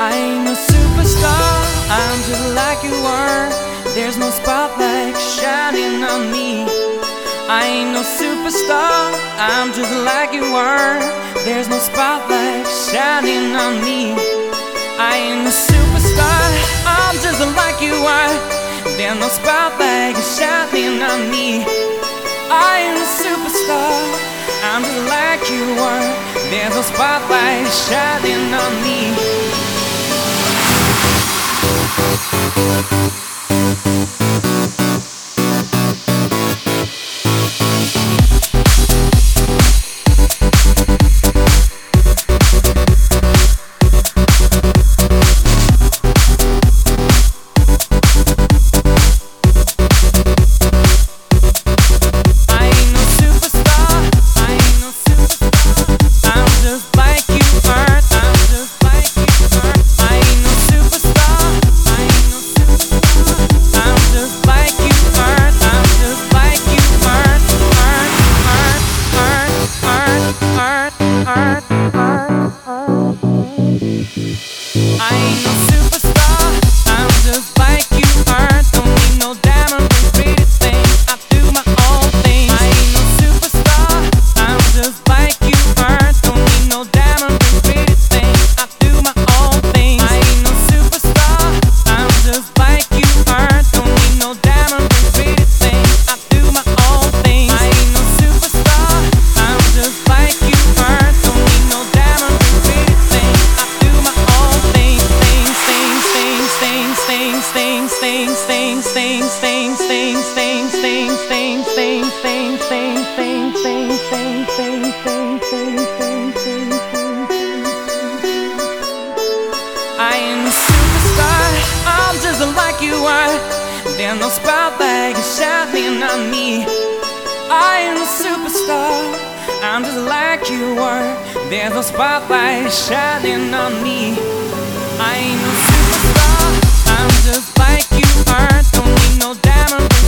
I ain't no superstar, I'm just like you are. There's no spotlight shining on me. I ain't no superstar, I'm just like you are. There's no spotlight shining on me. I ain't no superstar, I'm just like you are. There's no spotlight shining on me. I ain't a superstar, I'm just like you are. There's no spotlight shining on me. I ain't no superstar, I'm just like you are. Don't need no diamond rings, pretty things, I do my own thing. I ain't no superstar, I'm just like you are. Don't need no diamond rings, pretty things, I do my own thing. I ain't no superstar, I'm just like you are. Don't need no diamond rings, pretty things, I do my own thing. I ain't no superstar, I'm just like you are. Don't need no diamond rings, pretty things, I do my own thing. I ain't a superstar, I'm just like you are. There's no spotlight shining on me. I ain't a superstar, I'm just like you are. There's no spotlight shining on me. I ain't no superstar, I'm just like you are. Don't need no diamond rings,